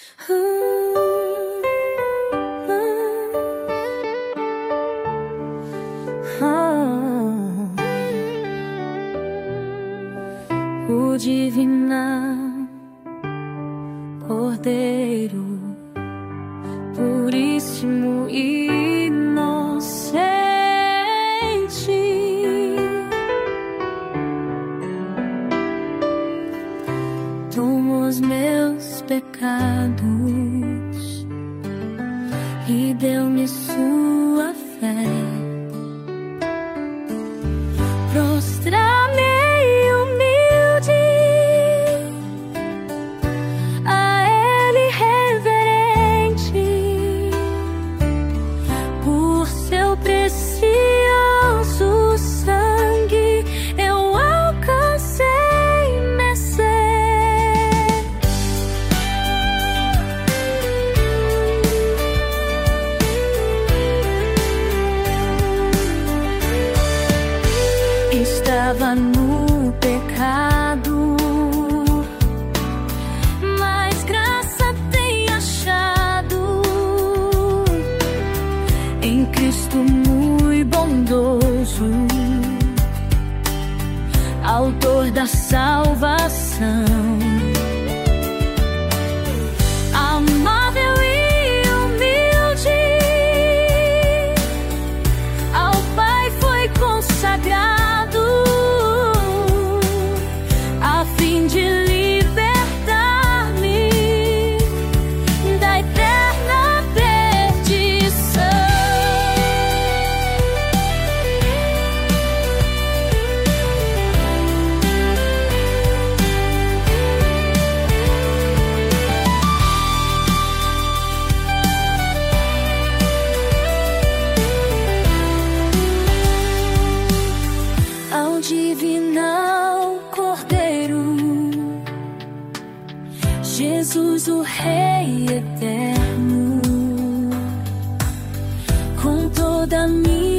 O divino Cordeiro, puríssimo e inocente, tomou os meus pecados e deu-me sua fé. Prostrar-me humilde a Ele reverente, por seu precioso sangue eu alcancei mercê. Estava no pecado, mas graça tenho achado em Cristo muito bondoso, autor da salvação. Amável e humilde, ao Pai foi consagrado a fim de libertar-me da eterna perdição. Ao divino Cordeiro, Jesus o Rei eterno, com toda a minha